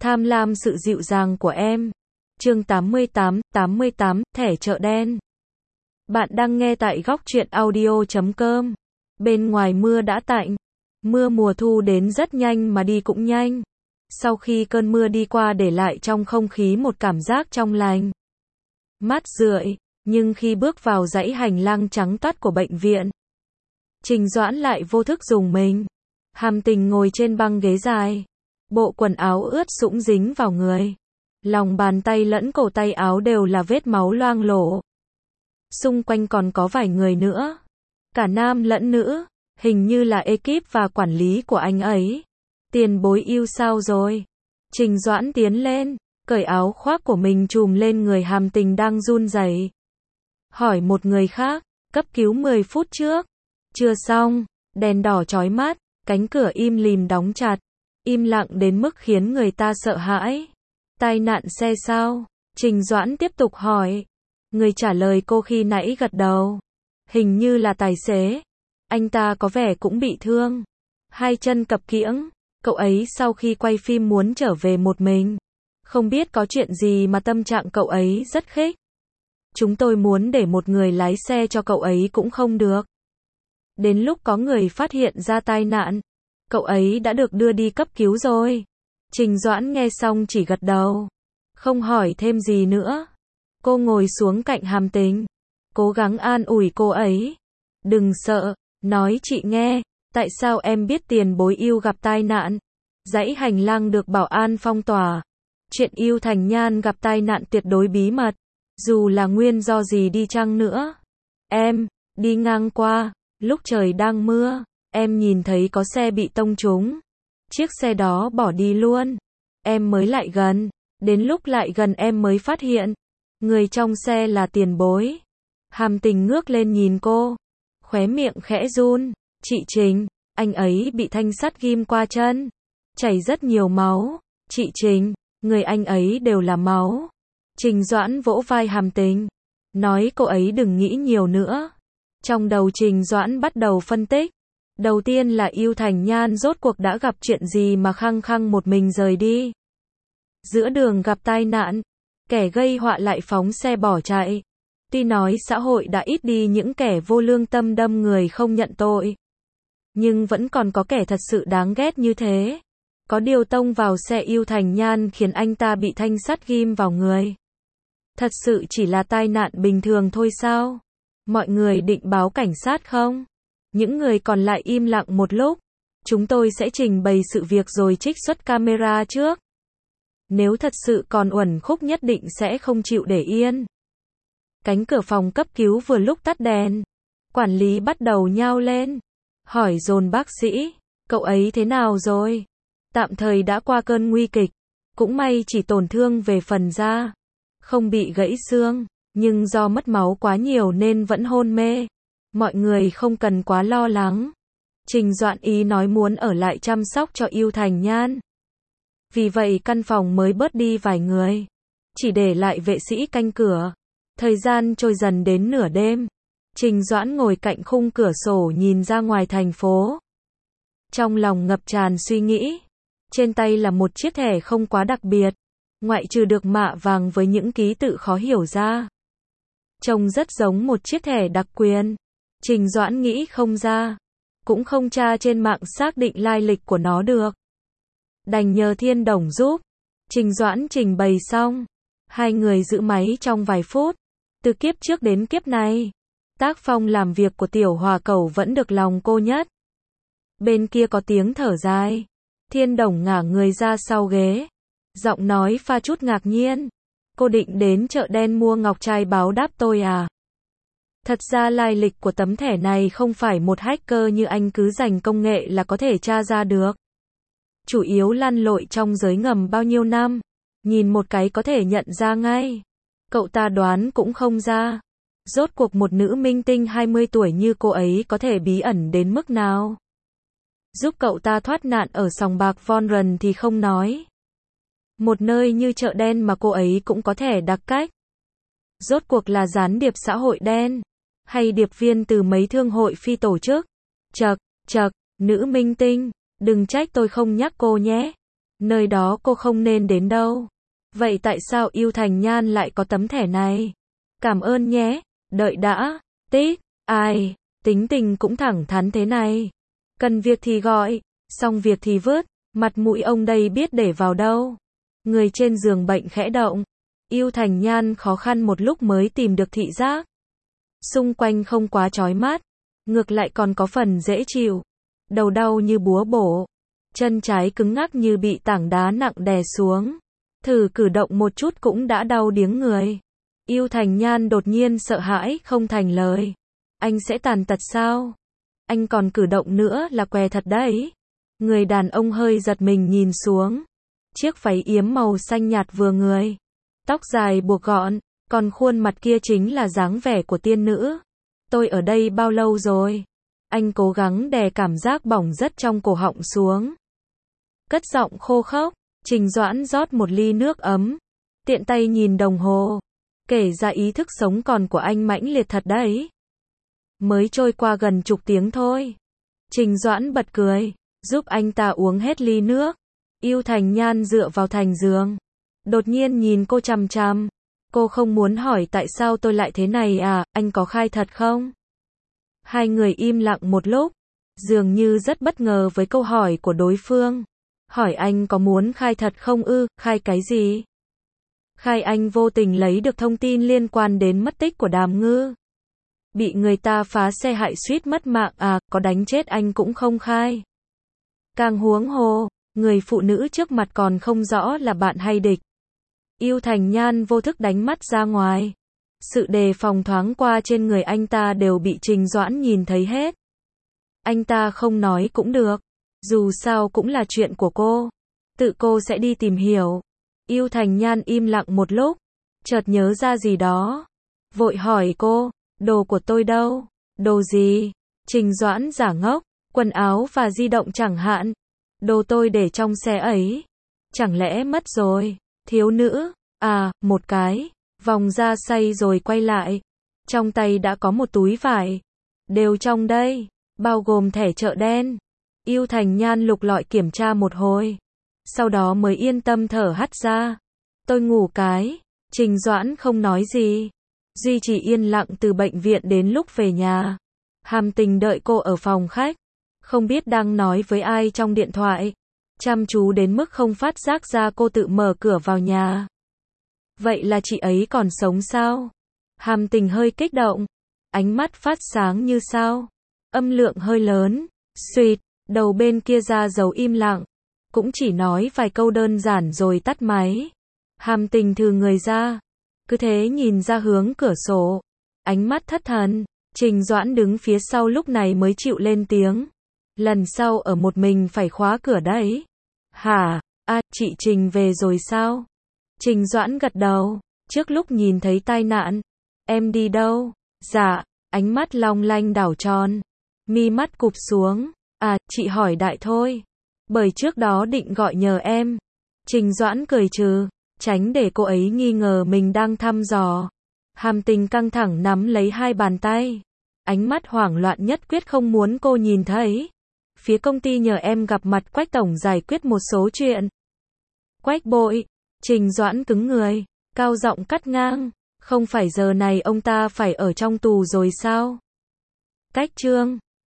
Tham lam sự dịu dàng của em. Chương 88, thẻ chợ đen. Bạn đang nghe tại góc truyện audio.com. Bên ngoài mưa đã tạnh. Mưa mùa thu đến rất nhanh mà đi cũng nhanh. Sau khi cơn mưa đi qua để lại trong không khí một cảm giác trong lành, mát rượi, nhưng khi bước vào dãy hành lang trắng toát của bệnh viện, Trình Doãn lại vô thức rùng mình. Hàm Tình ngồi trên băng ghế dài, bộ quần áo ướt sũng dính vào người. Lòng bàn tay lẫn cổ tay áo đều là vết máu loang lổ. Xung quanh còn có vài người nữa, cả nam lẫn nữ, hình như là ekip và quản lý của anh ấy. Tiền bối yêu sao rồi? Trình Doãn tiến lên, cởi áo khoác của mình trùm lên người Hàm Tình đang run rẩy. Hỏi một người khác, cấp cứu 10 phút trước. Chưa xong, đèn đỏ chói mắt, cánh cửa im lìm đóng chặt. Im lặng đến mức khiến người ta sợ hãi. Tai nạn xe sao? Trình Doãn tiếp tục hỏi. Người trả lời cô khi nãy gật đầu. Hình như là tài xế. Anh ta có vẻ cũng bị thương. Hai chân cập kiễng. Cậu ấy sau khi quay phim muốn trở về một mình. Không biết có chuyện gì mà tâm trạng cậu ấy rất khích. Chúng tôi muốn để một người lái xe cho cậu ấy cũng không được. Đến lúc có người phát hiện ra tai nạn, cậu ấy đã được đưa đi cấp cứu rồi. Trình Doãn nghe xong chỉ gật đầu, không hỏi thêm gì nữa. Cô ngồi xuống cạnh Hàm Tình, cố gắng an ủi cô ấy. Đừng sợ, nói chị nghe, tại sao em biết tiền bối yêu gặp tai nạn? Dãy hành lang được bảo an phong tỏa. Chuyện yêu Thành Nhan gặp tai nạn tuyệt đối bí mật, dù là nguyên do gì đi chăng nữa. Em đi ngang qua, lúc trời đang mưa, em nhìn thấy có xe bị tông trúng. Chiếc xe đó bỏ đi luôn. Em mới lại gần, đến lúc lại gần em mới phát hiện, người trong xe là tiền bối. Hàm Tình ngước lên nhìn cô, khóe miệng khẽ run. Chị Trình, anh ấy bị thanh sắt ghim qua chân, chảy rất nhiều máu. Chị Trình, người anh ấy đều là máu. Trình Doãn vỗ vai Hàm Tình, nói cô ấy đừng nghĩ nhiều nữa. Trong đầu Trình Doãn bắt đầu phân tích. Đầu tiên là yêu Thành Nhan rốt cuộc đã gặp chuyện gì mà khăng khăng một mình rời đi. Giữa đường gặp tai nạn, kẻ gây họa lại phóng xe bỏ chạy. Tuy nói xã hội đã ít đi những kẻ vô lương tâm đâm người không nhận tội, nhưng vẫn còn có kẻ thật sự đáng ghét như thế. Có điều tông vào xe yêu Thành Nhan khiến anh ta bị thanh sắt ghim vào người. Thật sự chỉ là tai nạn bình thường thôi sao? Mọi người định báo cảnh sát không? Những người còn lại im lặng một lúc. Chúng tôi sẽ trình bày sự việc rồi trích xuất camera trước. Nếu thật sự còn uẩn khúc nhất định sẽ không chịu để yên. Cánh cửa phòng cấp cứu vừa lúc tắt đèn. Quản lý bắt đầu nhao lên. Hỏi dồn bác sĩ, cậu ấy thế nào rồi? Tạm thời đã qua cơn nguy kịch. Cũng may chỉ tổn thương về phần da, không bị gãy xương. Nhưng do mất máu quá nhiều nên vẫn hôn mê. Mọi người không cần quá lo lắng. Trình Doãn ý nói muốn ở lại chăm sóc cho yêu Thành Nhan. Vì vậy căn phòng mới bớt đi vài người. Chỉ để lại vệ sĩ canh cửa. Thời gian trôi dần đến nửa đêm. Trình Doãn ngồi cạnh khung cửa sổ nhìn ra ngoài thành phố. Trong lòng ngập tràn suy nghĩ. Trên tay là một chiếc thẻ không quá đặc biệt, ngoại trừ được mạ vàng với những ký tự khó hiểu ra. Trông rất giống một chiếc thẻ đặc quyền. Trình Doãn nghĩ không ra, cũng không tra trên mạng xác định lai lịch của nó được. Đành nhờ Thiên Đồng giúp. Trình Doãn trình bày xong, hai người giữ máy trong vài phút. Từ kiếp trước đến kiếp này, tác phong làm việc của Tiểu Hòa Cẩu vẫn được lòng cô nhất. Bên kia có tiếng thở dài. Thiên Đồng ngả người ra sau ghế, giọng nói pha chút ngạc nhiên. Cô định đến chợ đen mua ngọc trai báo đáp tôi à? Thật ra lai lịch của tấm thẻ này không phải một hacker như anh cứ dành công nghệ là có thể tra ra được. Chủ yếu lăn lội trong giới ngầm bao nhiêu năm, nhìn một cái có thể nhận ra ngay. Cậu ta đoán cũng không ra. Rốt cuộc một nữ minh tinh 20 tuổi như cô ấy có thể bí ẩn đến mức nào? Giúp cậu ta thoát nạn ở sòng bạc Von Rần thì không nói. Một nơi như chợ đen mà cô ấy cũng có thể đặc cách. Rốt cuộc là gián điệp xã hội đen, hay điệp viên từ mấy thương hội phi tổ chức? Chậc, nữ minh tinh, đừng trách tôi không nhắc cô nhé. Nơi đó cô không nên đến đâu. Vậy tại sao Yêu Thành Nhan lại có tấm thẻ này? Cảm ơn nhé, đợi đã, tích, ai, tính tình cũng thẳng thắn thế này. Cần việc thì gọi, xong việc thì vứt, mặt mũi ông đây biết để vào đâu. Người trên giường bệnh khẽ động. Yêu Thành Nhan khó khăn một lúc mới tìm được thị giác. Xung quanh không quá chói mắt, ngược lại còn có phần dễ chịu. Đầu đau như búa bổ, chân trái cứng ngắc như bị tảng đá nặng đè xuống. Thử cử động một chút cũng đã đau điếng người. Yêu Thành Nhan đột nhiên sợ hãi không thành lời. Anh sẽ tàn tật sao? Anh còn cử động nữa là què thật đấy. Người đàn ông hơi giật mình nhìn xuống. Chiếc váy yếm màu xanh nhạt vừa người. Tóc dài buộc gọn, còn khuôn mặt kia chính là dáng vẻ của tiên nữ. Tôi ở đây bao lâu rồi? Anh cố gắng đè cảm giác bỏng rất trong cổ họng xuống. Cất giọng khô khốc, Trình Doãn rót một ly nước ấm. Tiện tay nhìn đồng hồ. Kể ra ý thức sống còn của anh mãnh liệt thật đấy. Mới trôi qua gần chục tiếng thôi. Trình Doãn bật cười, giúp anh ta uống hết ly nước. Yêu Thành Nhan dựa vào thành giường. Đột nhiên nhìn cô chằm chằm. Cô không muốn hỏi tại sao tôi lại thế này à, anh có khai thật không? Hai người im lặng một lúc. Dường như rất bất ngờ với câu hỏi của đối phương. Hỏi anh có muốn khai thật không ư, khai cái gì? Khai anh vô tình lấy được thông tin liên quan đến mất tích của Đàm Ngư. Bị người ta phá xe hại suýt mất mạng à, có đánh chết anh cũng không khai. Càng huống hồ, người phụ nữ trước mặt còn không rõ là bạn hay địch. Yêu Thành Nhan vô thức đánh mắt ra ngoài. Sự đề phòng thoáng qua trên người anh ta đều bị Trình Doãn nhìn thấy hết. Anh ta không nói cũng được. Dù sao cũng là chuyện của cô. Tự cô sẽ đi tìm hiểu. Yêu Thành Nhan im lặng một lúc. Chợt nhớ ra gì đó. Vội hỏi cô, đồ của tôi đâu? Đồ gì? Trình Doãn giả ngốc, quần áo và di động chẳng hạn. Đồ tôi để trong xe ấy. Chẳng lẽ mất rồi? Thiếu nữ, à, một cái. Vòng ra say rồi quay lại. Trong tay đã có một túi vải. Đều trong đây, bao gồm thẻ chợ đen. Yêu Thành Nhan lục lọi kiểm tra một hồi. Sau đó mới yên tâm thở hắt ra. Tôi ngủ cái. Trình Doãn không nói gì. Duy trì yên lặng từ bệnh viện đến lúc về nhà. Hàm Tình đợi cô ở phòng khách. Không biết đang nói với ai trong điện thoại. Chăm chú đến mức không phát giác ra cô tự mở cửa vào nhà. Vậy là chị ấy còn sống sao? Hàm Tình hơi kích động. Ánh mắt phát sáng như sao. Âm lượng hơi lớn. Suýt, đầu bên kia ra dấu im lặng. Cũng chỉ nói vài câu đơn giản rồi tắt máy. Hàm Tình thừ người ra. Cứ thế nhìn ra hướng cửa sổ. Ánh mắt thất thần. Trình Doãn đứng phía sau lúc này mới chịu lên tiếng. Lần sau ở một mình phải khóa cửa đấy. Hả? À, chị Trình về rồi sao? Trình Doãn gật đầu. Trước lúc nhìn thấy tai nạn. Em đi đâu? Dạ. Ánh mắt long lanh đảo tròn. Mi mắt cụp xuống. À, chị hỏi đại thôi. Bởi trước đó định gọi nhờ em. Trình Doãn cười trừ. Tránh để cô ấy nghi ngờ mình đang thăm dò. Hàm Tình căng thẳng nắm lấy hai bàn tay. Ánh mắt hoảng loạn nhất quyết không muốn cô nhìn thấy. Phía công ty nhờ em gặp mặt Quách tổng giải quyết một số chuyện. Quách bội. Trình Doãn cứng người. Cao giọng cắt ngang. Không phải giờ này ông ta phải ở trong tù rồi sao? Cách Trương.